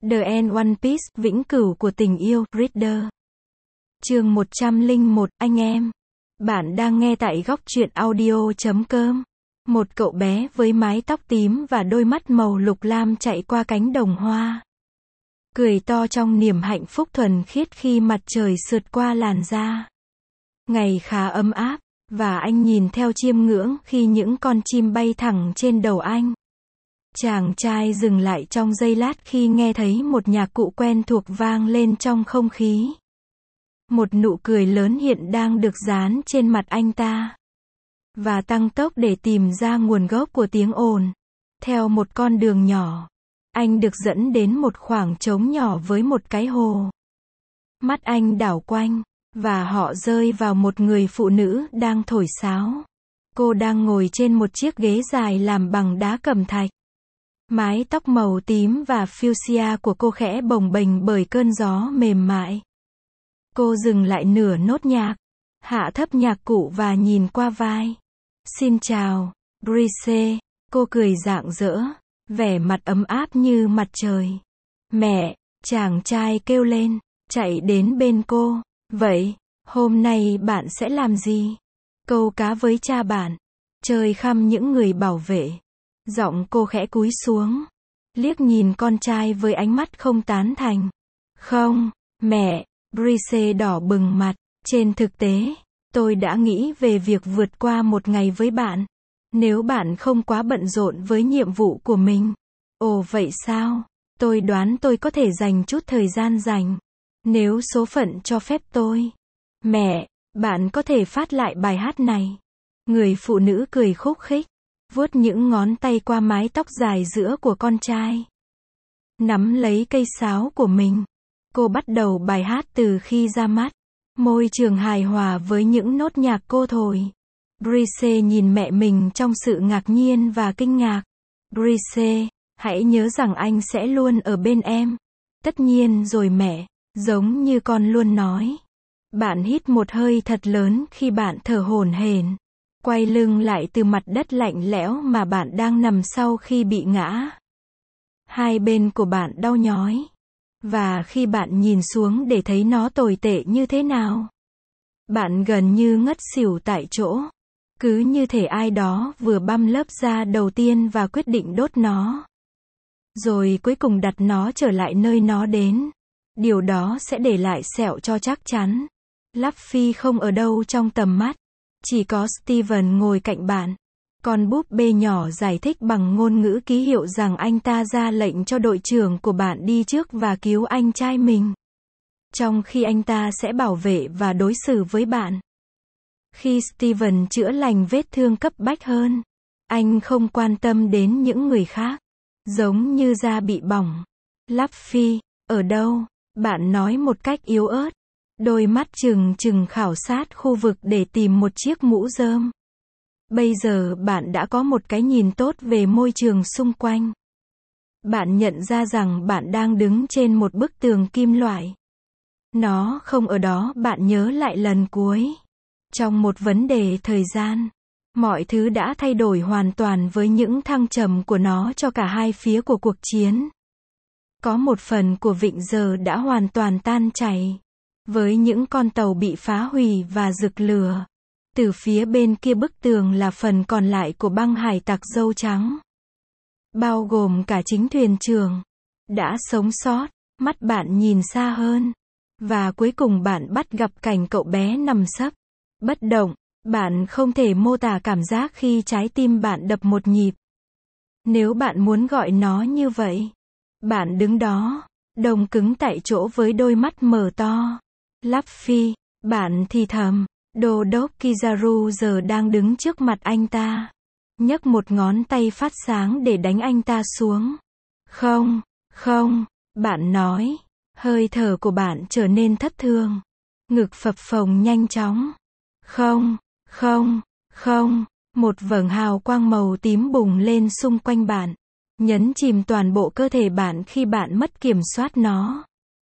The End One Piece, vĩnh cửu của tình yêu, Reader. Chương 101, anh em. Bạn đang nghe tại góc truyện audio.com. Một cậu bé với mái tóc tím và đôi mắt màu lục lam chạy qua cánh đồng hoa. Cười to trong niềm hạnh phúc thuần khiết khi mặt trời sượt qua làn da. Ngày khá ấm áp, và anh nhìn theo chiêm ngưỡng khi những con chim bay thẳng trên đầu anh. Chàng trai dừng lại trong giây lát khi nghe thấy một nhạc cụ quen thuộc vang lên trong không khí. Một nụ cười lớn hiện đang được dán trên mặt anh ta. Và tăng tốc để tìm ra nguồn gốc của tiếng ồn. Theo một con đường nhỏ, anh được dẫn đến một khoảng trống nhỏ với một cái hồ. Mắt anh đảo quanh, và họ rơi vào một người phụ nữ đang thổi sáo. Cô đang ngồi trên một chiếc ghế dài làm bằng đá cẩm thạch. Mái tóc màu tím và fuchsia của cô khẽ bồng bềnh bởi cơn gió mềm mại. Cô dừng lại nửa nốt nhạc, hạ thấp nhạc cụ và nhìn qua vai. Xin chào, Brice, cô cười rạng rỡ, vẻ mặt ấm áp như mặt trời. Mẹ, chàng trai kêu lên, chạy đến bên cô. Vậy, hôm nay bạn sẽ làm gì? Câu cá với cha bạn, chơi khăm những người bảo vệ. Giọng cô khẽ cúi xuống, liếc nhìn con trai với ánh mắt không tán thành. Không, mẹ, Brice đỏ bừng mặt. Trên thực tế, tôi đã nghĩ về việc vượt qua một ngày với bạn. Nếu bạn không quá bận rộn với nhiệm vụ của mình. Ồ vậy sao? Tôi đoán tôi có thể dành chút thời gian rảnh. Nếu số phận cho phép tôi. Mẹ, bạn có thể phát lại bài hát này. Người phụ nữ cười khúc khích, vuốt những ngón tay qua mái tóc dài giữa của con trai. Nắm lấy cây sáo của mình, cô bắt đầu bài hát từ khi ra mắt. Môi trường hài hòa với những nốt nhạc cô thổi. Brice nhìn mẹ mình trong sự ngạc nhiên và kinh ngạc. Brice, hãy nhớ rằng anh sẽ luôn ở bên em. Tất nhiên rồi mẹ, giống như con luôn nói. Bạn hít một hơi thật lớn khi bạn thở hổn hển. Quay lưng lại từ mặt đất lạnh lẽo mà bạn đang nằm sau khi bị ngã. Hai bên của bạn đau nhói. Và khi bạn nhìn xuống để thấy nó tồi tệ như thế nào, bạn gần như ngất xỉu tại chỗ. Cứ như thể ai đó vừa băm lớp da đầu tiên và quyết định đốt nó. Rồi cuối cùng đặt nó trở lại nơi nó đến. Điều đó sẽ để lại sẹo cho chắc chắn. Luffy không ở đâu trong tầm mắt. Chỉ có Steven ngồi cạnh bạn. Con búp bê nhỏ giải thích bằng ngôn ngữ ký hiệu rằng anh ta ra lệnh cho đội trưởng của bạn đi trước và cứu anh trai mình. Trong khi anh ta sẽ bảo vệ và đối xử với bạn. Khi Steven chữa lành vết thương cấp bách hơn, anh không quan tâm đến những người khác. Giống như da bị bỏng. Luffy, ở đâu? Bạn nói một cách yếu ớt. Đôi mắt trừng trừng khảo sát khu vực để tìm một chiếc mũ rơm. Bây giờ bạn đã có một cái nhìn tốt về môi trường xung quanh. Bạn nhận ra rằng bạn đang đứng trên một bức tường kim loại. Nó không ở đó, bạn nhớ lại lần cuối. Trong một vấn đề thời gian, mọi thứ đã thay đổi hoàn toàn với những thăng trầm của nó cho cả hai phía của cuộc chiến. Có một phần của vịnh giờ đã hoàn toàn tan chảy. Với những con tàu bị phá hủy và rực lửa. Từ phía bên kia bức tường là phần còn lại của băng hải tặc dâu trắng. Bao gồm cả chính thuyền trưởng. Đã sống sót, mắt bạn nhìn xa hơn. Và cuối cùng bạn bắt gặp cảnh cậu bé nằm sấp. Bất động, bạn không thể mô tả cảm giác khi trái tim bạn đập một nhịp. Nếu bạn muốn gọi nó như vậy. Bạn đứng đó, đông cứng tại chỗ với đôi mắt mở to. Luffy, bạn thì thầm. Đô đốc Kizaru giờ đang đứng trước mặt anh ta. Nhấc một ngón tay phát sáng để đánh anh ta xuống. Không, không, bạn nói. Hơi thở của bạn trở nên thất thường. Ngực phập phồng nhanh chóng. Không, không, không. Một vầng hào quang màu tím bùng lên xung quanh bạn. Nhấn chìm toàn bộ cơ thể bạn khi bạn mất kiểm soát nó.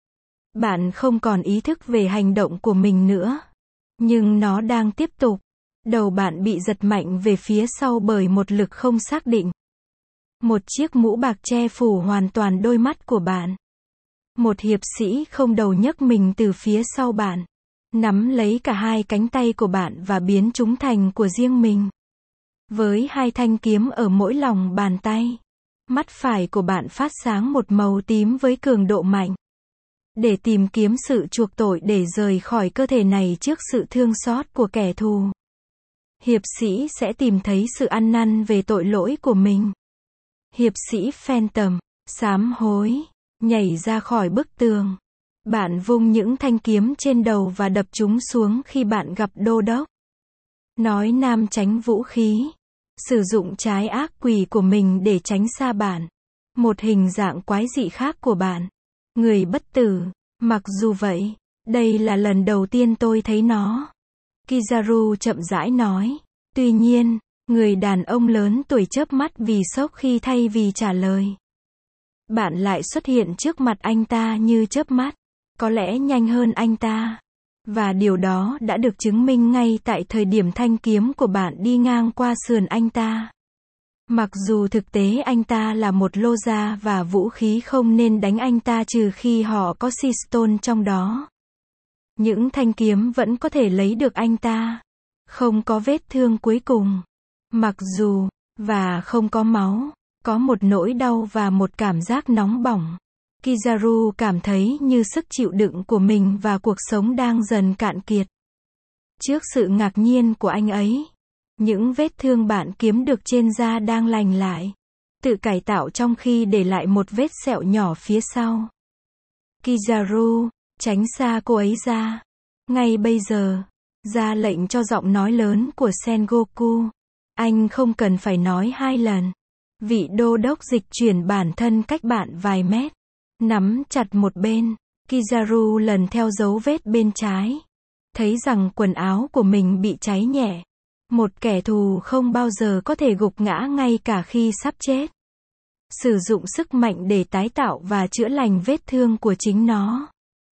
Bạn không còn ý thức về hành động của mình nữa. Nhưng nó đang tiếp tục. Đầu bạn bị giật mạnh về phía sau bởi một lực không xác định. Một chiếc mũ bạc che phủ hoàn toàn đôi mắt của bạn. Một hiệp sĩ không đầu nhấc mình từ phía sau bạn, nắm lấy cả hai cánh tay của bạn và biến chúng thành của riêng mình. Với hai thanh kiếm ở mỗi lòng bàn tay, mắt phải của bạn phát sáng một màu tím với cường độ mạnh. Để tìm kiếm sự chuộc tội để rời khỏi cơ thể này trước sự thương xót của kẻ thù. Hiệp sĩ sẽ tìm thấy sự ăn năn về tội lỗi của mình. Hiệp sĩ Phantom, sám hối, nhảy ra khỏi bức tường. Bạn vung những thanh kiếm trên đầu và đập chúng xuống khi bạn gặp đô đốc. Nói nam tránh vũ khí. Sử dụng trái ác quỷ của mình để tránh xa bạn. Một hình dạng quái dị khác của bạn. Người bất tử. Mặc dù vậy, đây là lần đầu tiên tôi thấy nó. Kizaru chậm rãi nói. Tuy nhiên, người đàn ông lớn tuổi chớp mắt vì sốc khi thay vì trả lời. Bạn lại xuất hiện trước mặt anh ta như chớp mắt. Có lẽ nhanh hơn anh ta. Và điều đó đã được chứng minh ngay tại thời điểm thanh kiếm của bạn đi ngang qua sườn anh ta. Mặc dù thực tế anh ta là một lô gia và vũ khí không nên đánh anh ta trừ khi họ có Seastone trong đó. Những thanh kiếm vẫn có thể lấy được anh ta. Không có vết thương cuối cùng. Mặc dù, và không có máu, có một nỗi đau và một cảm giác nóng bỏng. Kizaru cảm thấy như sức chịu đựng của mình và cuộc sống đang dần cạn kiệt. Trước sự ngạc nhiên của anh ấy, những vết thương bạn kiếm được trên da đang lành lại, tự cải tạo trong khi để lại một vết sẹo nhỏ phía sau. Kizaru, tránh xa cô ấy ra. Ngay bây giờ, ra lệnh cho giọng nói lớn của Sengoku. Anh không cần phải nói hai lần. Vị đô đốc dịch chuyển bản thân cách bạn vài mét. Nắm chặt một bên, Kizaru lần theo dấu vết bên trái. Thấy rằng quần áo của mình bị cháy nhẹ. Một kẻ thù không bao giờ có thể gục ngã ngay cả khi sắp chết. Sử dụng sức mạnh để tái tạo và chữa lành vết thương của chính nó.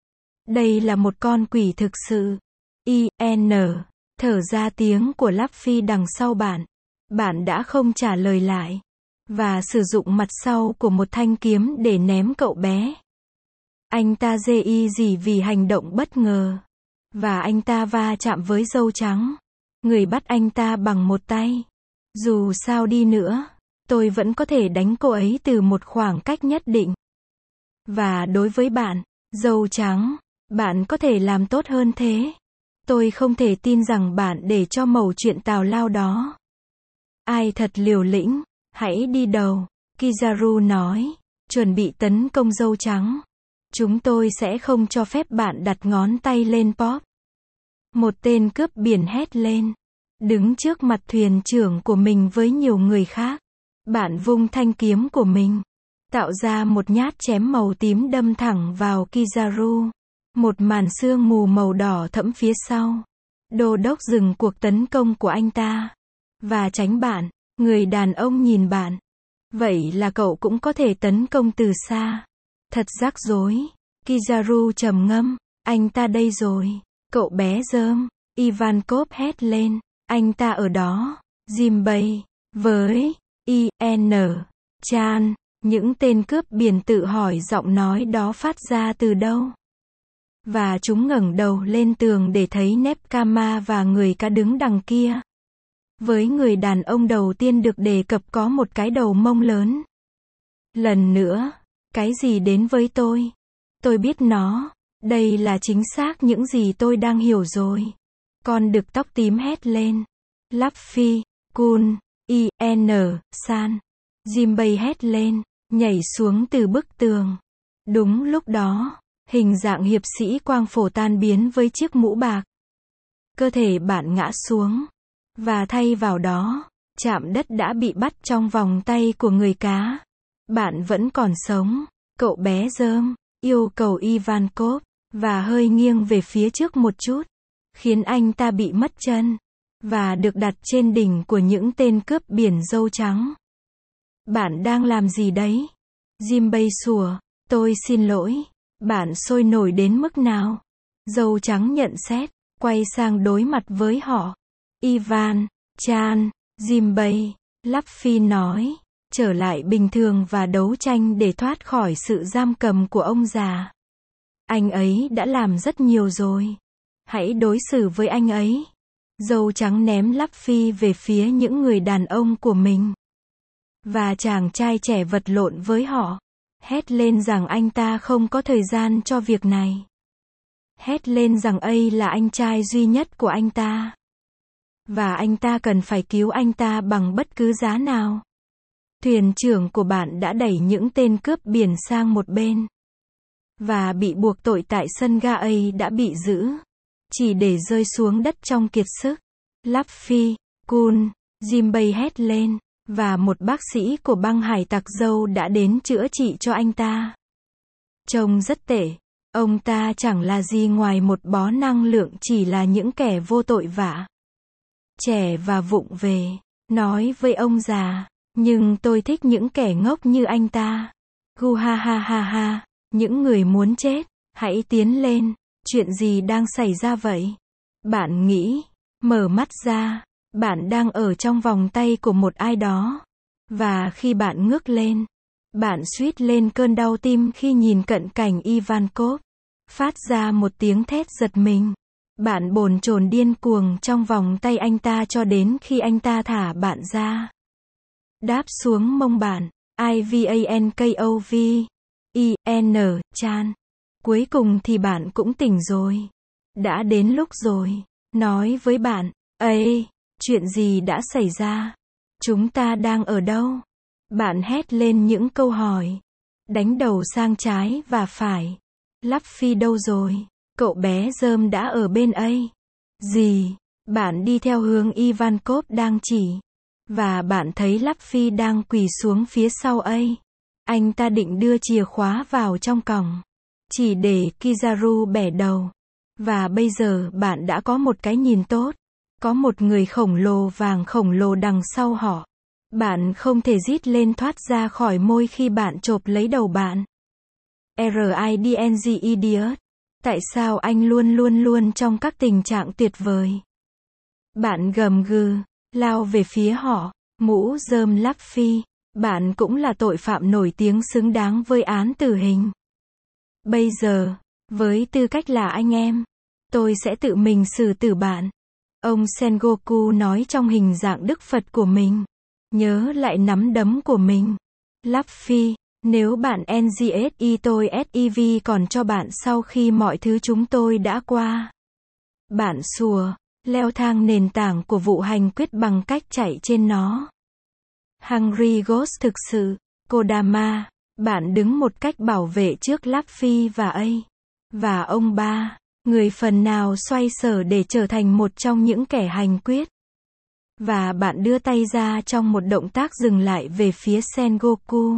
Đây là một con quỷ thực sự. I.N. Thở ra tiếng của Luffy đằng sau bạn. Bạn đã không trả lời lại. Và sử dụng mặt sau của một thanh kiếm để ném cậu bé. Anh ta dê y gì vì hành động bất ngờ. Và anh ta va chạm với dâu trắng. Người bắt anh ta bằng một tay. Dù sao đi nữa, tôi vẫn có thể đánh cô ấy từ một khoảng cách nhất định. Và đối với bạn, dâu trắng, bạn có thể làm tốt hơn thế. Tôi không thể tin rằng bạn để cho mẩu chuyện tào lao đó. Ai thật liều lĩnh. Hãy đi đầu, Kizaru nói, chuẩn bị tấn công dâu trắng. Chúng tôi sẽ không cho phép bạn đặt ngón tay lên Pop. Một tên cướp biển hét lên, đứng trước mặt thuyền trưởng của mình với nhiều người khác. Bạn vung thanh kiếm của mình, tạo ra một nhát chém màu tím đâm thẳng vào Kizaru. Một màn sương mù màu đỏ thẫm phía sau. Đô đốc dừng cuộc tấn công của anh ta. Và tránh bạn. Người đàn ông nhìn bạn. Vậy là cậu cũng có thể tấn công từ xa. Thật rắc rối. Kizaru trầm ngâm. Anh ta đây rồi. Cậu bé rơm. Ivankov hét lên. Anh ta ở đó. Jinbei. Với. I.N. Chan. Những tên cướp biển tự hỏi giọng nói đó phát ra từ đâu. Và chúng ngẩng đầu lên tường để thấy Nepkama và người cá đứng đằng kia. Với người đàn ông đầu tiên được đề cập có một cái đầu mông lớn. Lần nữa, cái gì đến với tôi? Tôi biết nó. Đây là chính xác những gì tôi đang hiểu rồi. Con đực tóc tím hét lên. Luffy, Kun, I.N. San. Jinbei hét lên, nhảy xuống từ bức tường. Đúng lúc đó, hình dạng hiệp sĩ quang phổ tan biến với chiếc mũ bạc. Cơ thể bạn ngã xuống. Và thay vào đó, chạm đất đã bị bắt trong vòng tay của người cá. Bạn vẫn còn sống, cậu bé rơm, yêu cầu Ivankov, và hơi nghiêng về phía trước một chút, khiến anh ta bị mất chân, và được đặt trên đỉnh của những tên cướp biển dâu trắng. Bạn đang làm gì đấy? Jinbei sủa, tôi xin lỗi, bạn sôi nổi đến mức nào? Dâu trắng nhận xét, quay sang đối mặt với họ. Ivan, Chan, Jinbei, Luffy nói, trở lại bình thường và đấu tranh để thoát khỏi sự giam cầm của ông già. Anh ấy đã làm rất nhiều rồi. Hãy đối xử với anh ấy. Dâu trắng ném Luffy về phía những người đàn ông của mình. Và chàng trai trẻ vật lộn với họ. Hét lên rằng anh ta không có thời gian cho việc này. Hét lên rằng ấy là anh trai duy nhất của anh ta. Và anh ta cần phải cứu anh ta bằng bất cứ giá nào. Thuyền trưởng của bạn đã đẩy những tên cướp biển sang một bên. Và bị buộc tội tại sân ga ấy đã bị giữ. Chỉ để rơi xuống đất trong kiệt sức. Luffy, Kun, Jinbei hét lên. Và một bác sĩ của băng hải tặc dâu đã đến chữa trị cho anh ta. Trông rất tệ. Ông ta chẳng là gì ngoài một bó năng lượng, chỉ là những kẻ vô tội vạ. Trẻ và vụng về. Nói với ông già. Nhưng tôi thích những kẻ ngốc như anh ta. Gu ha ha ha ha. Những người muốn chết. Hãy tiến lên. Chuyện gì đang xảy ra vậy? Bạn nghĩ. Mở mắt ra. Bạn đang ở trong vòng tay của một ai đó. Và khi bạn ngước lên, bạn suýt lên cơn đau tim khi nhìn cận cảnh Ivankov. Phát ra một tiếng thét giật mình. Bạn bồn chồn điên cuồng trong vòng tay anh ta cho đến khi anh ta thả bạn ra. Đáp xuống mông bạn. Ivankov. Chan. Cuối cùng thì bạn cũng tỉnh rồi. Đã đến lúc rồi. Nói với bạn. Ê, chuyện gì đã xảy ra? Chúng ta đang ở đâu? Bạn hét lên những câu hỏi. Đánh đầu sang trái và phải. Luffy đâu rồi? Cậu bé rơm đã ở bên ấy. Gì? Bạn đi theo hướng Ivankov đang chỉ. Và bạn thấy Luffy đang quỳ xuống phía sau ấy. Anh ta định đưa chìa khóa vào trong còng. Chỉ để Kizaru bẻ đầu. Và bây giờ bạn đã có một cái nhìn tốt. Có một người khổng lồ vàng khổng lồ đằng sau họ. Bạn không thể rít lên thoát ra khỏi môi khi bạn chộp lấy đầu bạn. RIDNG idiot. Tại sao anh luôn trong các tình trạng tuyệt vời? Bạn gầm gừ, lao về phía họ. Mũ rơm Luffy. Bạn cũng là tội phạm nổi tiếng xứng đáng với án tử hình. Bây giờ, với tư cách là anh em, tôi sẽ tự mình xử tử bạn. Ông Sengoku nói trong hình dạng Đức Phật của mình. Nhớ lại nắm đấm của mình. Luffy, nếu bạn NGSI tôi SEV còn cho bạn sau khi mọi thứ chúng tôi đã qua. Bạn sùa, leo thang nền tảng của vụ hành quyết bằng cách chạy trên nó. Hungry Ghost thực sự, Kodama, bạn đứng một cách bảo vệ trước Luffy và A. Và ông ba, người phần nào xoay sở để trở thành một trong những kẻ hành quyết. Và bạn đưa tay ra trong một động tác dừng lại về phía Sengoku.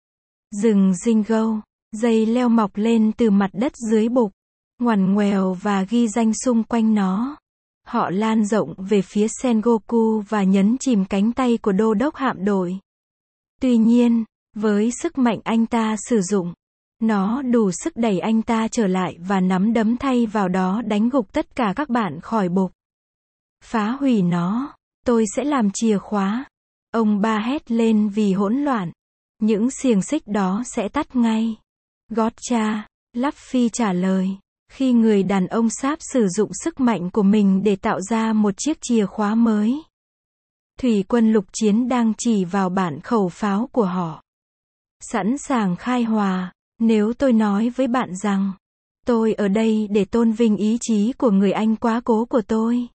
Rừng Jingo, dây leo mọc lên từ mặt đất dưới bục, ngoằn ngoèo và ghi danh xung quanh nó. Họ lan rộng về phía Sengoku và nhấn chìm cánh tay của đô đốc hạm đội. Tuy nhiên, với sức mạnh anh ta sử dụng, nó đủ sức đẩy anh ta trở lại và nắm đấm thay vào đó đánh gục tất cả các bạn khỏi bục. Phá hủy nó, tôi sẽ làm chìa khóa. Ông ba hét lên vì hỗn loạn. Những xiềng xích đó sẽ tắt ngay. Gotcha, Luffy trả lời. Khi người đàn ông sáp sử dụng sức mạnh của mình để tạo ra một chiếc chìa khóa mới. Thủy quân lục chiến đang chỉ vào bản khẩu pháo của họ. Sẵn sàng khai hòa, nếu tôi nói với bạn rằng, tôi ở đây để tôn vinh ý chí của người anh quá cố của tôi.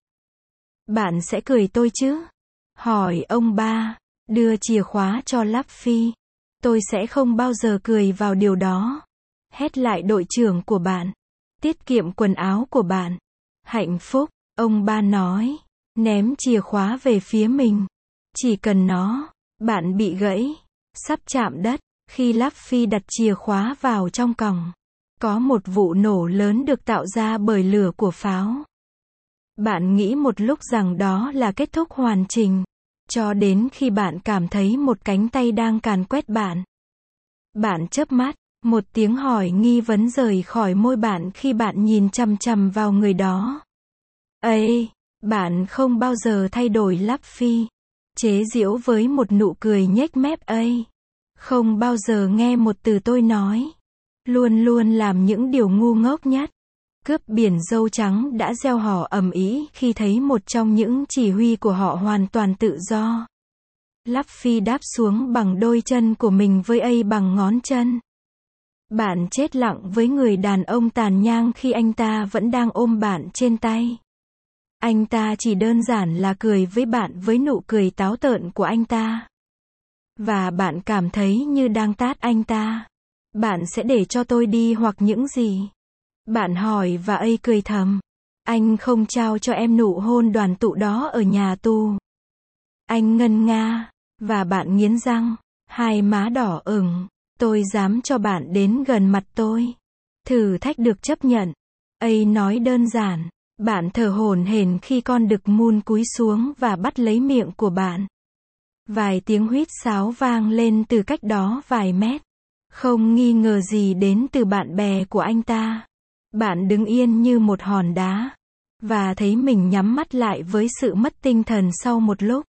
Bạn sẽ cười tôi chứ? Hỏi ông ba, đưa chìa khóa cho Luffy. Tôi sẽ không bao giờ cười vào điều đó. Hét lại đội trưởng của bạn. Tiết kiệm quần áo của bạn. Hạnh phúc, ông ba nói. Ném chìa khóa về phía mình. Chỉ cần nó, bạn bị gãy. Sắp chạm đất, khi Luffy đặt chìa khóa vào trong còng. Có một vụ nổ lớn được tạo ra bởi lửa của pháo. Bạn nghĩ một lúc rằng đó là kết thúc hoàn chỉnh. Cho đến khi bạn cảm thấy một cánh tay đang càn quét bạn. Bạn chớp mắt, một tiếng hỏi nghi vấn rời khỏi môi bạn khi bạn nhìn chằm chằm vào người đó. Ê, bạn không bao giờ thay đổi Luffy. chế giễu với một nụ cười nhếch mép ấy. Không bao giờ nghe một từ tôi nói. Luôn luôn làm những điều ngu ngốc nhất. Cướp biển dâu trắng đã reo hò ầm ĩ khi thấy một trong những chỉ huy của họ hoàn toàn tự do. Luffy đáp xuống bằng đôi chân của mình với A bằng ngón chân. Bạn chết lặng với người đàn ông tàn nhang khi anh ta vẫn đang ôm bạn trên tay. Anh ta chỉ đơn giản là cười với bạn với nụ cười táo tợn của anh ta. Và bạn cảm thấy như đang tát anh ta. Bạn sẽ để cho tôi đi hoặc những gì? Bạn hỏi và A cười thầm. Anh không trao cho em nụ hôn đoàn tụ đó ở nhà tù. Anh ngân nga. Và bạn nghiến răng. Hai má đỏ ửng. Tôi dám cho bạn đến gần mặt tôi. Thử thách được chấp nhận. A nói đơn giản. Bạn thở hổn hển khi con đực moon cúi xuống và bắt lấy miệng của bạn. Vài tiếng huýt sáo vang lên từ cách đó vài mét. Không nghi ngờ gì đến từ bạn bè của anh ta. Bạn đứng yên như một hòn đá. Và thấy mình nhắm mắt lại với sự mất tinh thần sau một lúc.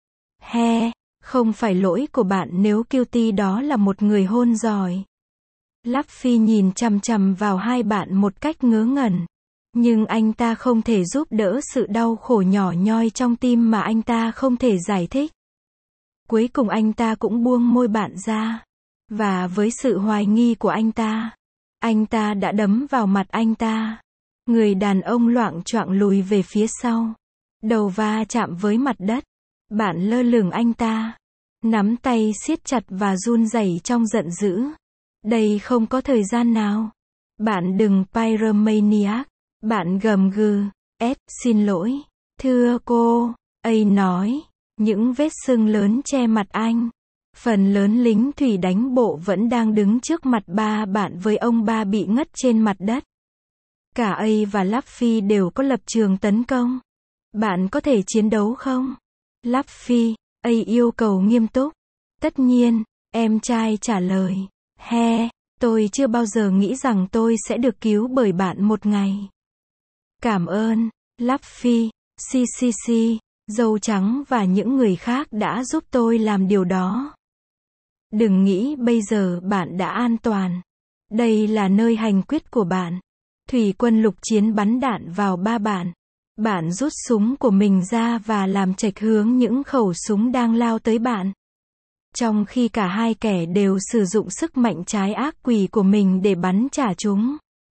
Không phải lỗi của bạn nếu Cutie đó là một người hôn giỏi. Luffy nhìn chằm chằm vào hai bạn một cách ngớ ngẩn. Nhưng anh ta không thể giúp đỡ sự đau khổ nhỏ nhoi trong tim mà anh ta không thể giải thích. Cuối cùng anh ta cũng buông môi bạn ra. Và với sự hoài nghi của anh ta đã đấm vào mặt anh ta. Người đàn ông loạng choạng lùi về phía sau. Đầu va chạm với mặt đất. Bạn lơ lửng anh ta. Nắm tay siết chặt và run rẩy trong giận dữ. Đây không có thời gian nào. Bạn đừng pyromaniac. Bạn gầm gừ. Xin lỗi. Thưa cô. A nói. Những vết sưng lớn che mặt anh. Phần lớn lính thủy đánh bộ vẫn đang đứng trước mặt ba bạn với ông ba bị ngất trên mặt đất. Cả A và Luffy đều có lập trường tấn công. Bạn có thể chiến đấu không? Luffy. A yêu cầu nghiêm túc. Tất nhiên, em trai trả lời. Tôi chưa bao giờ nghĩ rằng tôi sẽ được cứu bởi bạn một ngày. Cảm ơn, Luffy, CCC, dâu trắng và những người khác đã giúp tôi làm điều đó. Đừng nghĩ bây giờ bạn đã an toàn. Đây là nơi hành quyết của bạn. Thủy quân lục chiến bắn đạn vào ba bạn. Bạn rút súng của mình ra và làm chệch hướng những khẩu súng đang lao tới bạn. Trong khi cả hai kẻ đều sử dụng sức mạnh trái ác quỷ của mình để bắn trả chúng.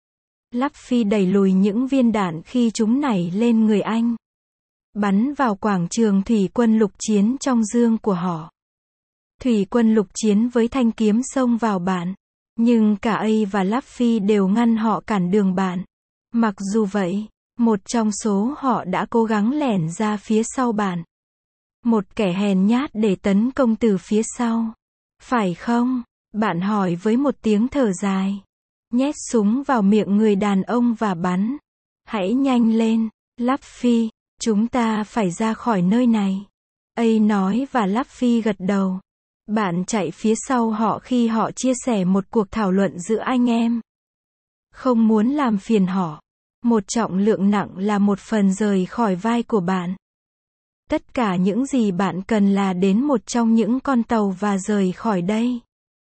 Luffy đẩy lùi những viên đạn khi chúng nảy lên người anh. Bắn vào quảng trường thủy quân lục chiến trong dương của họ. Thủy quân lục chiến với thanh kiếm xông vào bạn. Nhưng cả A và Luffy đều ngăn họ cản đường bạn. Mặc dù vậy, một trong số họ đã cố gắng lẻn ra phía sau bạn. Một kẻ hèn nhát để tấn công từ phía sau. Phải không? Bạn hỏi với một tiếng thở dài. Nhét súng vào miệng người đàn ông và bắn. Hãy nhanh lên, Luffy, chúng ta phải ra khỏi nơi này. A nói và Luffy gật đầu. Bạn chạy phía sau họ khi họ chia sẻ một cuộc thảo luận giữa anh em. Không muốn làm phiền họ. Một trọng lượng nặng là một phần rời khỏi vai của bạn. Tất cả những gì bạn cần là đến một trong những con tàu và rời khỏi đây.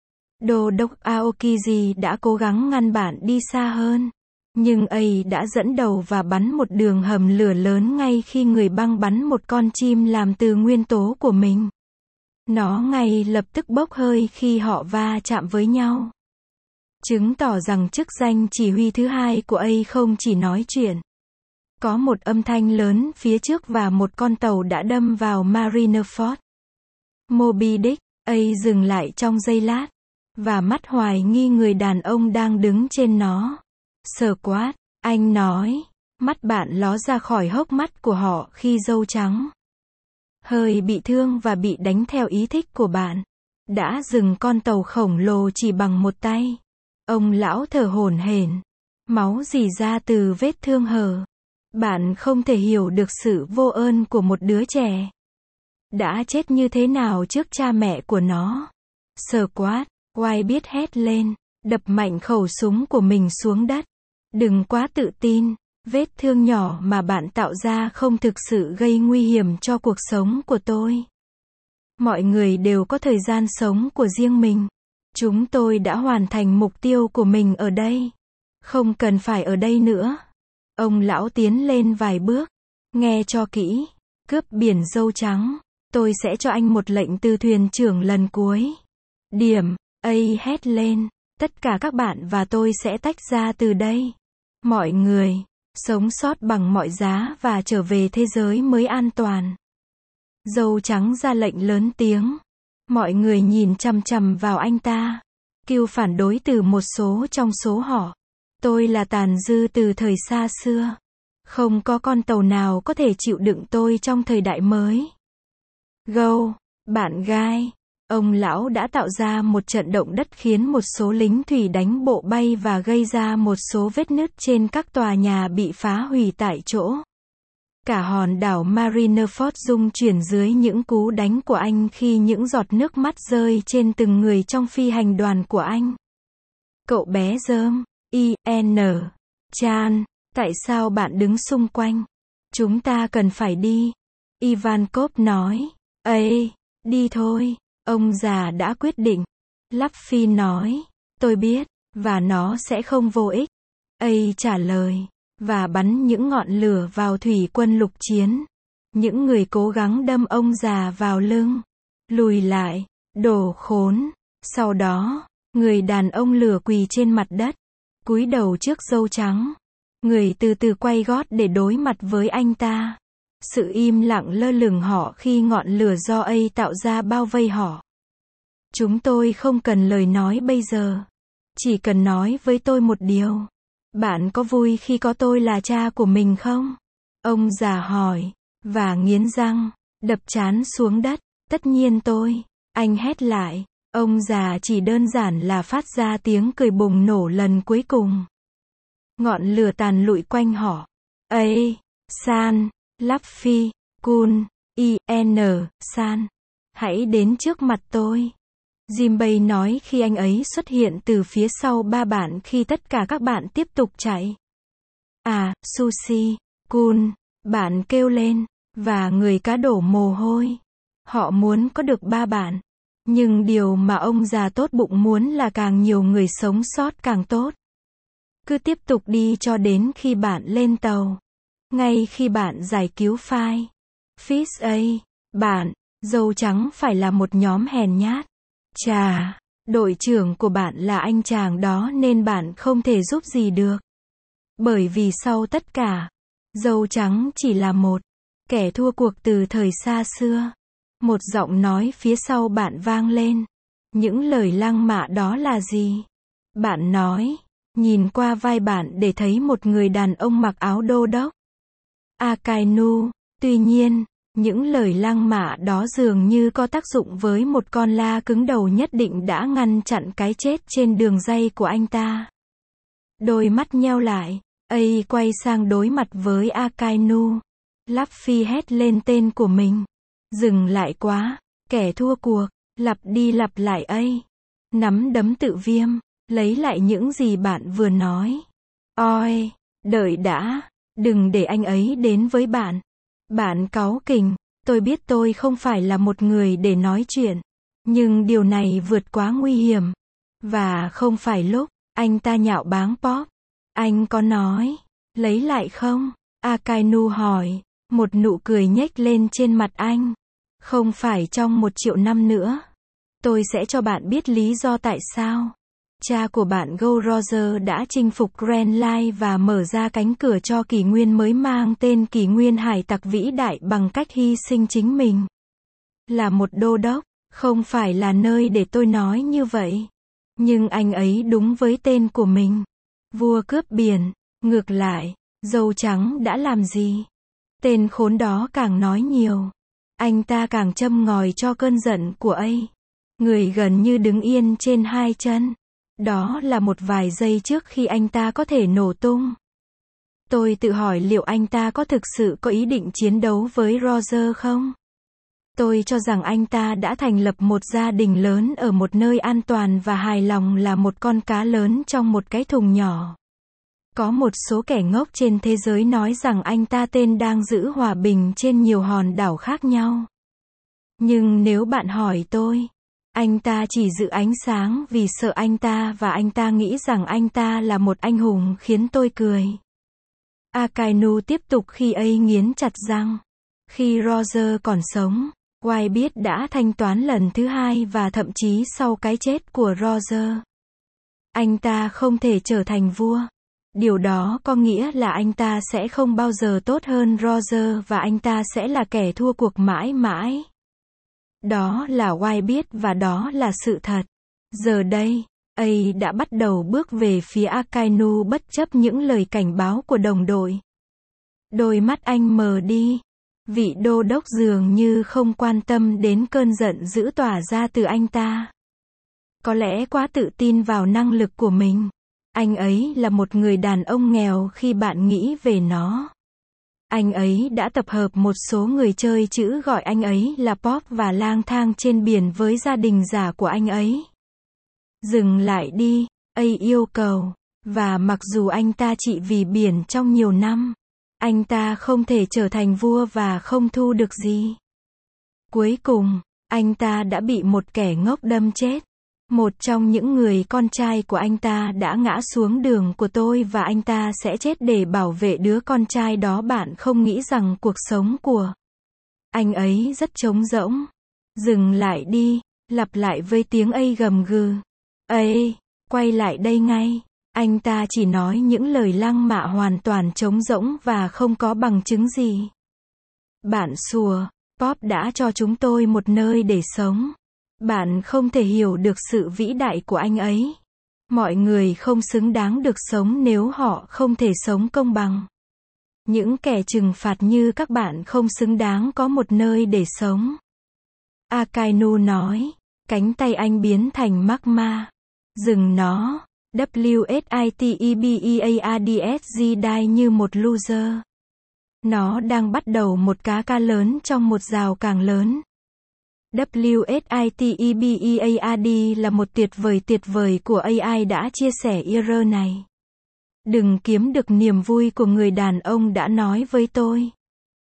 Đô đốc Aokiji đã cố gắng ngăn bạn đi xa hơn. Nhưng A đã dẫn đầu và bắn một đường hầm lửa lớn ngay khi người băng bắn một con chim làm từ nguyên tố của mình. Nó ngay lập tức bốc hơi khi họ va chạm với nhau. Chứng tỏ rằng chức danh chỉ huy thứ hai của A không chỉ nói chuyện. Có một âm thanh lớn phía trước và một con tàu đã đâm vào Marineford. Moby Dick. A dừng lại trong giây lát. Và mắt hoài nghi người đàn ông đang đứng trên nó. Squad, anh nói. Mắt bạn ló ra khỏi hốc mắt của họ khi dâu trắng. Hơi bị thương và bị đánh theo ý thích của bạn. Đã dừng con tàu khổng lồ chỉ bằng một tay. Ông lão thở hổn hển. Máu rỉ ra từ vết thương hở. Bạn không thể hiểu được sự vô ơn của một đứa trẻ. Đã chết như thế nào trước cha mẹ của nó. Squad, White biết hét lên. Đập mạnh khẩu súng của mình xuống đất. Đừng quá tự tin. Vết thương nhỏ mà bạn tạo ra không thực sự gây nguy hiểm cho cuộc sống của tôi. Mọi người đều có thời gian sống của riêng mình. Chúng tôi đã hoàn thành mục tiêu của mình ở đây. Không cần phải ở đây nữa. Ông lão tiến lên vài bước. Nghe cho kỹ. Cướp biển dâu trắng. Tôi sẽ cho anh một lệnh từ thuyền trưởng lần cuối. Điểm. A hét lên. Tất cả các bạn và tôi sẽ tách ra từ đây. Mọi người. Sống sót bằng mọi giá và trở về thế giới mới an toàn. Dâu trắng ra lệnh lớn tiếng. Mọi người nhìn chằm chằm vào anh ta. Q phản đối từ một số trong số họ. Tôi là tàn dư từ thời xa xưa. Không có con tàu nào có thể chịu đựng tôi trong thời đại mới. Go, bạn gai. Ông lão đã tạo ra một trận động đất khiến một số lính thủy đánh bộ bay và gây ra một số vết nứt trên các tòa nhà bị phá hủy tại chỗ. Cả hòn đảo Marineford rung chuyển dưới những cú đánh của anh khi những giọt nước mắt rơi trên từng người trong phi hành đoàn của anh. Cậu bé rơm, I.N. Chan, tại sao bạn đứng xung quanh? Chúng ta cần phải đi. Ivankov nói. Ê, đi thôi. Ông già đã quyết định. Luffy nói. Tôi biết, và nó sẽ không vô ích. A trả lời. Và bắn những ngọn lửa vào thủy quân lục chiến. Những người cố gắng đâm ông già vào lưng. Lùi lại, đồ khốn. Sau đó, người đàn ông lửa quỳ trên mặt đất, cúi đầu trước dâu trắng. Người từ từ quay gót để đối mặt với anh ta. Sự im lặng lơ lửng họ khi ngọn lửa do A tạo ra bao vây họ. Chúng tôi không cần lời nói bây giờ. Chỉ cần nói với tôi một điều. Bạn có vui khi có tôi là cha của mình không? Ông già hỏi, và nghiến răng, đập trán xuống đất. Tất nhiên tôi. Anh hét lại. Ông già chỉ đơn giản là phát ra tiếng cười bùng nổ lần cuối cùng. Ngọn lửa tàn lụi quanh họ. A, San, Luffy, Kun, I.N. San. Hãy đến trước mặt tôi. Jinbei nói khi anh ấy xuất hiện từ phía sau ba bạn khi tất cả các bạn tiếp tục chạy. À, Sushi, Kun, bạn kêu lên, và người cá đổ mồ hôi. Họ muốn có được ba bạn. Nhưng điều mà ông già tốt bụng muốn là càng nhiều người sống sót càng tốt. Cứ tiếp tục đi cho đến khi bạn lên tàu. Ngay khi bạn giải cứu Phai. Fish A, bạn, dâu trắng phải là một nhóm hèn nhát. Chà, đội trưởng của bạn là anh chàng đó nên bạn không thể giúp gì được. Bởi vì sau tất cả, dâu trắng chỉ là một kẻ thua cuộc từ thời xa xưa. Một giọng nói phía sau bạn vang lên. Những lời lăng mạ đó là gì? Bạn nói, nhìn qua vai bạn để thấy một người đàn ông mặc áo đô đốc. Akainu, tuy nhiên, những lời lăng mạ đó dường như có tác dụng với một con la cứng đầu nhất định đã ngăn chặn cái chết trên đường ray của anh ta. Đôi mắt nheo lại, A quay sang đối mặt với Akainu. Luffy hét lên tên của mình. Dừng lại quá, kẻ thua cuộc, lặp đi lặp lại A. Nắm đấm tự viêm, lấy lại những gì bạn vừa nói. Oi, đợi đã, đừng để anh ấy đến với bạn. Bạn cáu kỉnh, tôi biết tôi không phải là một người để nói chuyện. Nhưng điều này vượt quá nguy hiểm. Và không phải lúc, anh ta nhạo báng Pop. Anh có nói, lấy lại không? Akainu hỏi, một nụ cười nhếch lên trên mặt anh. Không phải trong 1 triệu năm nữa. Tôi sẽ cho bạn biết lý do tại sao. Cha của bạn Gold Roger đã chinh phục Grand Line và mở ra cánh cửa cho kỷ nguyên mới mang tên kỷ nguyên hải tặc vĩ đại bằng cách hy sinh chính mình. Là một đô đốc, không phải là nơi để tôi nói như vậy. Nhưng anh ấy đúng với tên của mình. Vua cướp biển, ngược lại, dâu trắng đã làm gì? Tên khốn đó càng nói nhiều. Anh ta càng châm ngòi cho cơn giận của A. Người gần như đứng yên trên 2 chân. Đó là một vài giây trước khi anh ta có thể nổ tung. Tôi tự hỏi liệu anh ta có thực sự có ý định chiến đấu với Roger không? Tôi cho rằng anh ta đã thành lập một gia đình lớn ở một nơi an toàn và hài lòng là một con cá lớn trong một cái thùng nhỏ. Có một số kẻ ngốc trên thế giới nói rằng anh ta tên đang giữ hòa bình trên nhiều hòn đảo khác nhau. Nhưng nếu bạn hỏi tôi, anh ta chỉ giữ ánh sáng vì sợ anh ta và anh ta nghĩ rằng anh ta là một anh hùng khiến tôi cười. Akainu tiếp tục khi ấy nghiến chặt răng. Khi Roger còn sống, White đã thanh toán lần thứ hai và thậm chí sau cái chết của Roger, anh ta không thể trở thành vua. Điều đó có nghĩa là anh ta sẽ không bao giờ tốt hơn Roger và anh ta sẽ là kẻ thua cuộc mãi mãi. Đó là White và đó là sự thật. Giờ đây, A đã bắt đầu bước về phía Akainu bất chấp những lời cảnh báo của đồng đội. Đôi mắt anh mờ đi. Vị đô đốc dường như không quan tâm đến cơn giận dữ tỏa ra từ anh ta. Có lẽ quá tự tin vào năng lực của mình. Anh ấy là một người đàn ông nghèo khi bạn nghĩ về nó. Anh ấy đã tập hợp một số người chơi chữ gọi anh ấy là Pop và lang thang trên biển với gia đình giả của anh ấy. Dừng lại đi, A yêu cầu. Và mặc dù anh ta trị vì biển trong nhiều năm, anh ta không thể trở thành vua và không thu được gì. Cuối cùng, anh ta đã bị một kẻ ngốc đâm chết. Một trong những người con trai của anh ta đã ngã xuống đường của tôi và anh ta sẽ chết để bảo vệ đứa con trai đó. Bạn không nghĩ rằng cuộc sống của anh ấy rất trống rỗng. Dừng lại đi, lặp lại với tiếng A gầm gừ. A, quay lại đây ngay. Anh ta chỉ nói những lời lăng mạ hoàn toàn trống rỗng và không có bằng chứng gì. Bạn sủa, Pop đã cho chúng tôi một nơi để sống. Bạn không thể hiểu được sự vĩ đại của anh ấy. Mọi người không xứng đáng được sống nếu họ không thể sống công bằng. Những kẻ trừng phạt như các bạn không xứng đáng có một nơi để sống. Akainu nói, cánh tay anh biến thành magma. Dừng nó. WSITEBEARDSG die như một loser. Nó đang bắt đầu một cá lớn trong một rào càng lớn. WSITEBEARD là một tuyệt vời của AI đã chia sẻ error này. Đừng kiếm được niềm vui của người đàn ông đã nói với tôi.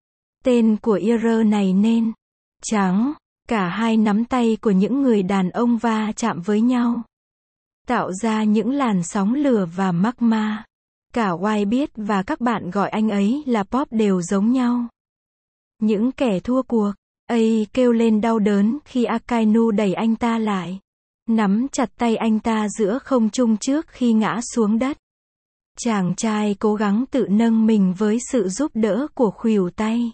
Tên của error này nên trắng. Cả hai nắm tay của những người đàn ông va chạm với nhau, tạo ra những làn sóng lửa và magma. Cả White và các bạn gọi anh ấy là Pop đều giống nhau. Những kẻ thua cuộc. A kêu lên đau đớn khi Akainu đẩy anh ta lại. Nắm chặt tay anh ta giữa không trung trước khi ngã xuống đất. Chàng trai cố gắng tự nâng mình với sự giúp đỡ của khuỷu tay.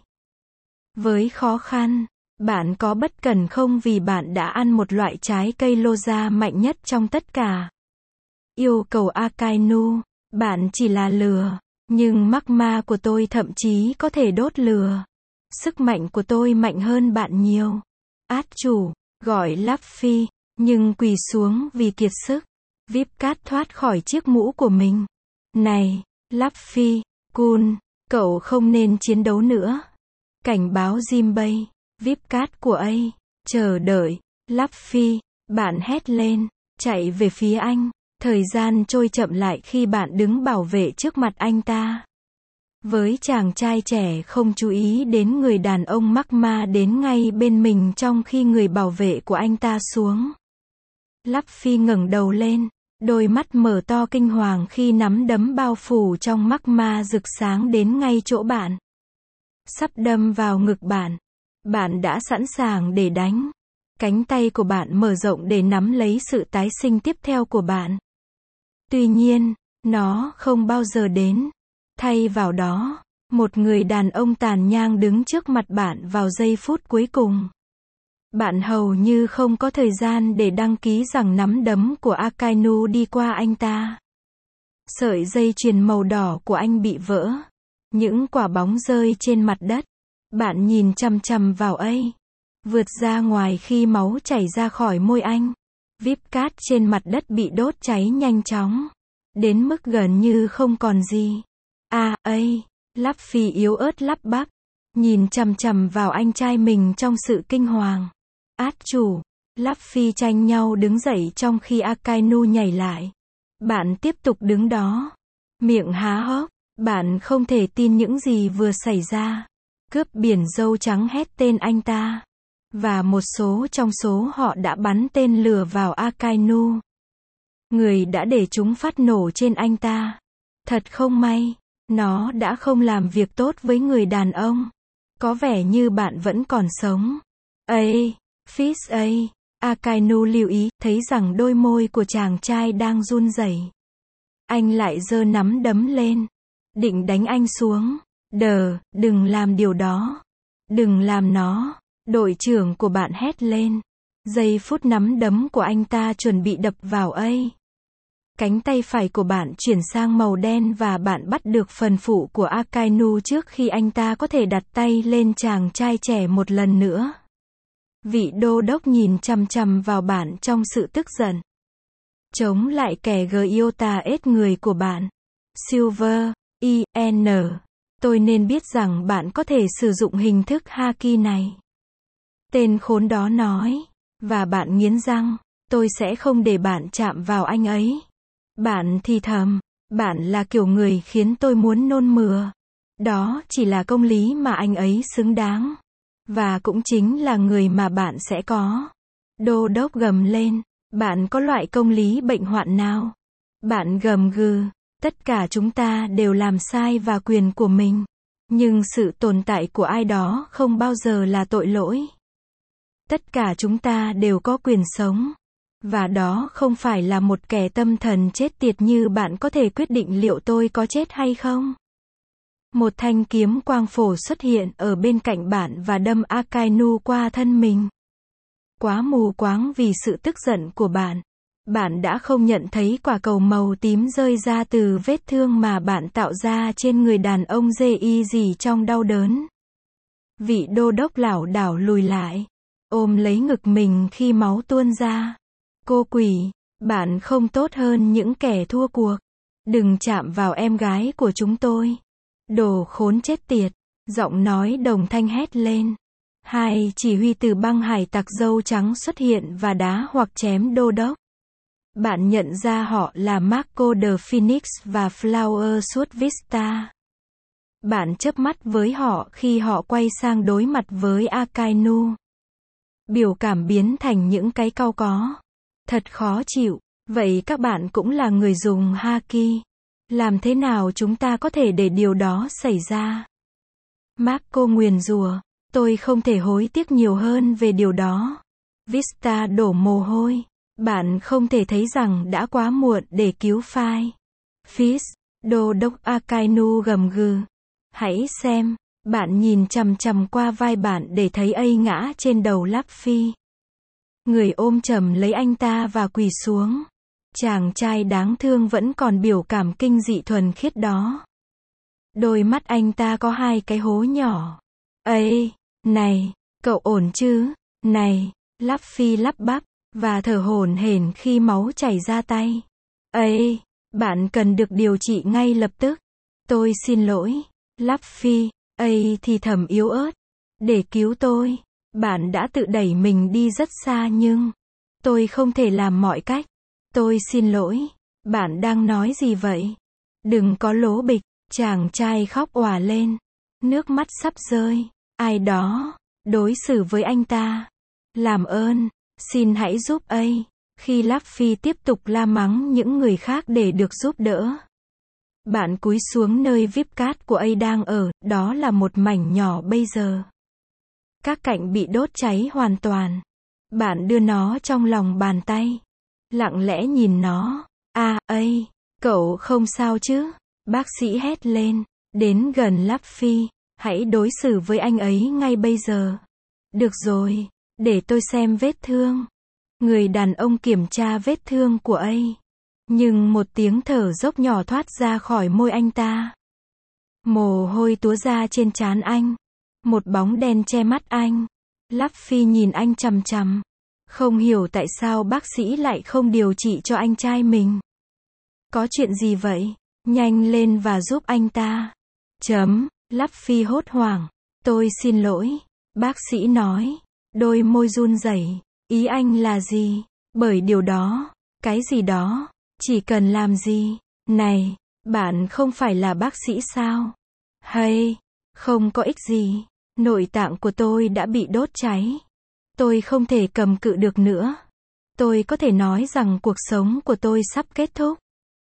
Với khó khăn, bạn có bất cần không vì bạn đã ăn một loại trái cây Loza mạnh nhất trong tất cả? Yêu cầu Akainu, bạn chỉ là lửa, nhưng magma của tôi thậm chí có thể đốt lửa. Sức mạnh của tôi mạnh hơn bạn nhiều. Át chủ, gọi Luffy, nhưng quỳ xuống vì kiệt sức. Vipcat thoát khỏi chiếc mũ của mình. Này, Luffy, Kun, cậu không nên chiến đấu nữa. Cảnh báo Jinbei, Vipcat của A. Chờ đợi, Luffy, bạn hét lên, chạy về phía anh. Thời gian trôi chậm lại khi bạn đứng bảo vệ trước mặt anh ta. Với chàng trai trẻ không chú ý đến người đàn ông magma đến ngay bên mình trong khi người bảo vệ của anh ta xuống. Luffy ngẩng đầu lên, đôi mắt mở to kinh hoàng khi nắm đấm bao phủ trong magma rực sáng đến ngay chỗ bạn. Sắp đâm vào ngực bạn. Bạn đã sẵn sàng để đánh. Cánh tay của bạn mở rộng để nắm lấy sự tái sinh tiếp theo của bạn. Tuy nhiên, nó không bao giờ đến. Thay vào đó, một người đàn ông tàn nhang đứng trước mặt bạn vào giây phút cuối cùng. Bạn hầu như không có thời gian để đăng ký rằng nắm đấm của Akainu đi qua anh ta. Sợi dây chuyền màu đỏ của anh bị vỡ. Những quả bóng rơi trên mặt đất. Bạn nhìn chằm chằm vào A. Vượt ra ngoài khi máu chảy ra khỏi môi anh. Vipcat trên mặt đất bị đốt cháy nhanh chóng. Đến mức gần như không còn gì. A. Luffy yếu ớt lắp bắp. Nhìn chằm chằm vào anh trai mình trong sự kinh hoàng. Át chủ. Luffy tranh nhau đứng dậy trong khi Akainu nhảy lại. Bạn tiếp tục đứng đó. Miệng há hốc. Bạn không thể tin những gì vừa xảy ra. Cướp biển dâu trắng hét tên anh ta. Và một số trong số họ đã bắn tên lửa vào Akainu. Người đã để chúng phát nổ trên anh ta. Thật không may, nó đã không làm việc tốt với người đàn ông. Có vẻ như bạn vẫn còn sống. Fish. Akainu lưu ý, thấy rằng đôi môi của chàng trai đang run rẩy. Anh lại giơ nắm đấm lên, định đánh anh xuống. Đừng làm điều đó. Đừng làm nó. Đội trưởng của bạn hét lên. Giây phút nắm đấm của anh ta chuẩn bị đập vào cánh tay phải của bạn chuyển sang màu đen và bạn bắt được phần phụ của Akainu trước khi anh ta có thể đặt tay lên chàng trai trẻ một lần nữa. Vị đô đốc nhìn chằm chằm vào bạn trong sự tức giận. Chống lại kẻ Gyota ết người của bạn. Silver, IN. Tôi nên biết rằng bạn có thể sử dụng hình thức haki này. Tên khốn đó nói. Và bạn nghiến răng. Tôi sẽ không để bạn chạm vào anh ấy. Bạn thì thầm. Bạn là kiểu người khiến tôi muốn nôn mửa. Đó chỉ là công lý mà anh ấy xứng đáng. Và cũng chính là người mà bạn sẽ có. Đô đốc gầm lên. Bạn có loại công lý bệnh hoạn nào? Bạn gầm gừ. Tất cả chúng ta đều làm sai và quyền của mình. Nhưng sự tồn tại của ai đó không bao giờ là tội lỗi. Tất cả chúng ta đều có quyền sống. Và đó không phải là một kẻ tâm thần chết tiệt như bạn có thể quyết định liệu tôi có chết hay không. Một thanh kiếm quang phổ xuất hiện ở bên cạnh bạn và đâm Akainu qua thân mình. Quá mù quáng vì sự tức giận của bạn. Bạn đã không nhận thấy quả cầu màu tím rơi ra từ vết thương mà bạn tạo ra trên người đàn ông gì trong đau đớn. Vị đô đốc lảo đảo lùi lại, ôm lấy ngực mình khi máu tuôn ra. Cô quỷ, bạn không tốt hơn những kẻ thua cuộc. Đừng chạm vào em gái của chúng tôi. Đồ khốn chết tiệt, giọng nói đồng thanh hét lên. Hai chỉ huy từ băng hải tặc dâu trắng xuất hiện và đá hoặc chém đô đốc. Bạn nhận ra họ là Marco the Phoenix và Flower suốt Vista. Bạn chớp mắt với họ khi họ quay sang đối mặt với Akainu. Biểu cảm biến thành những cái cau có. Thật khó chịu. Vậy các bạn cũng là người dùng haki. Làm thế nào chúng ta có thể để điều đó xảy ra? Marco nguyền rủa. Tôi không thể hối tiếc nhiều hơn về điều đó. Vista đổ mồ hôi. Bạn không thể thấy rằng đã quá muộn để cứu phai. Fish, đô đốc Akainu gầm gừ. Hãy xem. Bạn nhìn chằm chằm qua vai bạn để thấy ngã trên đầu Luffy. Người ôm chầm lấy anh ta và quỳ xuống. Chàng trai đáng thương vẫn còn biểu cảm kinh dị thuần khiết đó. Đôi mắt anh ta có hai cái hố nhỏ. Này, cậu ổn chứ? Này, Luffy lắp bắp, và thở hổn hển khi máu chảy ra tay. Bạn cần được điều trị ngay lập tức. Tôi xin lỗi. Luffy, thì thầm yếu ớt. Để cứu tôi, bạn đã tự đẩy mình đi rất xa nhưng tôi không thể làm mọi cách. Tôi xin lỗi. Bạn đang nói gì vậy? Đừng có lố bịch. Chàng trai khóc òa lên. Nước mắt sắp rơi. Ai đó đối xử với anh ta. Làm ơn, xin hãy giúp Khi Luffy tiếp tục la mắng những người khác để được giúp đỡ. Bạn cúi xuống nơi Vipcat của đang ở, đó là một mảnh nhỏ bây giờ. Các cạnh bị đốt cháy hoàn toàn. Bạn đưa nó trong lòng bàn tay. Lặng lẽ nhìn nó. Cậu không sao chứ? Bác sĩ hét lên. Đến gần Luffy. Hãy đối xử với anh ấy ngay bây giờ. Được rồi. Để tôi xem vết thương. Người đàn ông kiểm tra vết thương của nhưng một tiếng thở dốc nhỏ thoát ra khỏi môi anh ta. Mồ hôi túa ra trên trán anh. Một bóng đen che mắt anh. Luffy nhìn anh chằm chằm. Không hiểu tại sao bác sĩ lại không điều trị cho anh trai mình. Có chuyện gì vậy? Nhanh lên và giúp anh ta. Luffy hốt hoảng. Tôi xin lỗi. Bác sĩ nói. Đôi môi run rẩy. Ý anh là gì? Bởi điều đó. Cái gì đó? Chỉ cần làm gì? Này, bạn không phải là bác sĩ sao? Hay, không có ích gì. Nội tạng của tôi đã bị đốt cháy. Tôi không thể cầm cự được nữa. Tôi có thể nói rằng cuộc sống của tôi sắp kết thúc.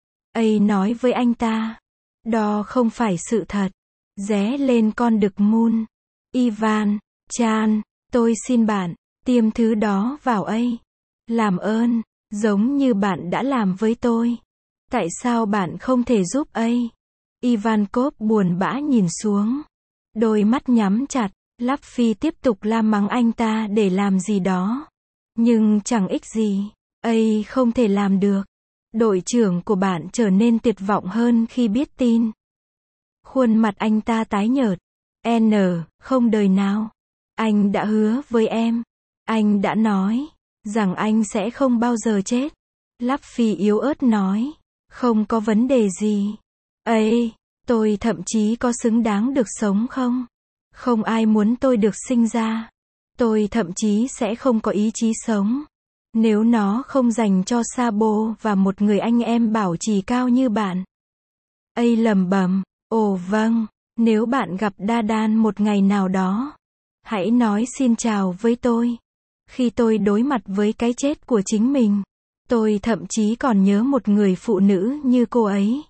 A nói với anh ta. Đó không phải sự thật. Ré lên con đực Moon. Ivan, Chan, tôi xin bạn, tiêm thứ đó vào A. Làm ơn, giống như bạn đã làm với tôi. Tại sao bạn không thể giúp A? Ivankov buồn bã nhìn xuống. Đôi mắt nhắm chặt, Luffy tiếp tục la mắng anh ta để làm gì đó. Nhưng chẳng ích gì. A không thể làm được. Đội trưởng của bạn trở nên tuyệt vọng hơn khi biết tin. Khuôn mặt anh ta tái nhợt. N, không đời nào. Anh đã hứa với em. Anh đã nói rằng anh sẽ không bao giờ chết. Luffy yếu ớt nói. Không có vấn đề gì. A, tôi thậm chí có xứng đáng được sống không? Không ai muốn tôi được sinh ra. Tôi thậm chí sẽ không có ý chí sống. Nếu nó không dành cho Sabo và một người anh em bảo trì cao như bạn. A lẩm bẩm. Ồ vâng, nếu bạn gặp Dadan một ngày nào đó, hãy nói xin chào với tôi. Khi tôi đối mặt với cái chết của chính mình, tôi thậm chí còn nhớ một người phụ nữ như cô ấy.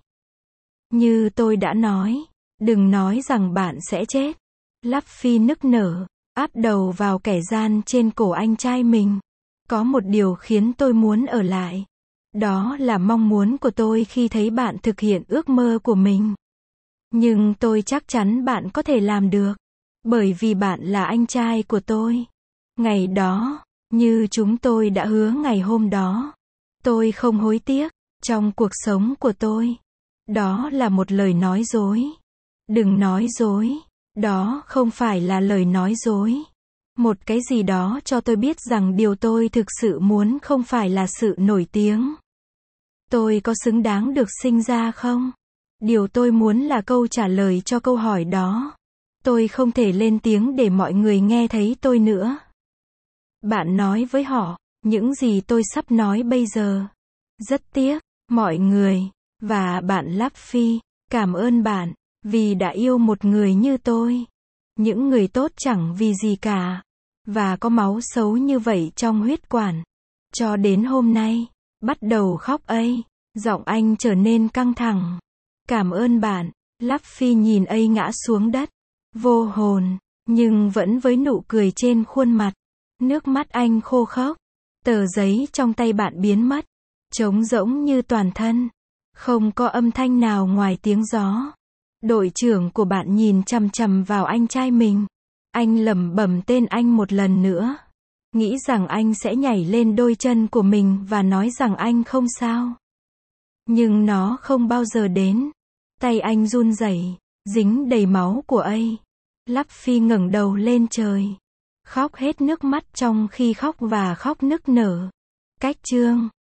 Như tôi đã nói, đừng nói rằng bạn sẽ chết. Luffy nức nở, áp đầu vào kẻ gian trên cổ anh trai mình. Có một điều khiến tôi muốn ở lại. Đó là mong muốn của tôi khi thấy bạn thực hiện ước mơ của mình. Nhưng tôi chắc chắn bạn có thể làm được. Bởi vì bạn là anh trai của tôi. Ngày đó, như chúng tôi đã hứa ngày hôm đó. Tôi không hối tiếc, trong cuộc sống của tôi. Đó là một lời nói dối. Đừng nói dối. Đó không phải là lời nói dối. Một cái gì đó cho tôi biết rằng điều tôi thực sự muốn không phải là sự nổi tiếng. Tôi có xứng đáng được sinh ra không? Điều tôi muốn là câu trả lời cho câu hỏi đó. Tôi không thể lên tiếng để mọi người nghe thấy tôi nữa. Bạn nói với họ, những gì tôi sắp nói bây giờ. Rất tiếc, mọi người, và bạn Luffy, cảm ơn bạn, vì đã yêu một người như tôi. Những người tốt chẳng vì gì cả. Và có máu xấu như vậy trong huyết quản. Cho đến hôm nay, bắt đầu khóc A. Giọng anh trở nên căng thẳng. Cảm ơn bạn. Luffy nhìn A ngã xuống đất. Vô hồn, nhưng vẫn với nụ cười trên khuôn mặt. Nước mắt anh khô khốc. Tờ giấy trong tay bạn biến mất. Trống rỗng như toàn thân. Không có âm thanh nào ngoài tiếng gió. Đội trưởng của bạn nhìn chằm chằm vào anh trai mình. Anh lẩm bẩm tên anh một lần nữa. Nghĩ rằng anh sẽ nhảy lên đôi chân của mình và nói rằng anh không sao. Nhưng nó không bao giờ đến. Tay anh run rẩy, dính đầy máu của A. Luffy ngẩng đầu lên trời. Khóc hết nước mắt trong khi khóc và khóc nức nở. Cách chương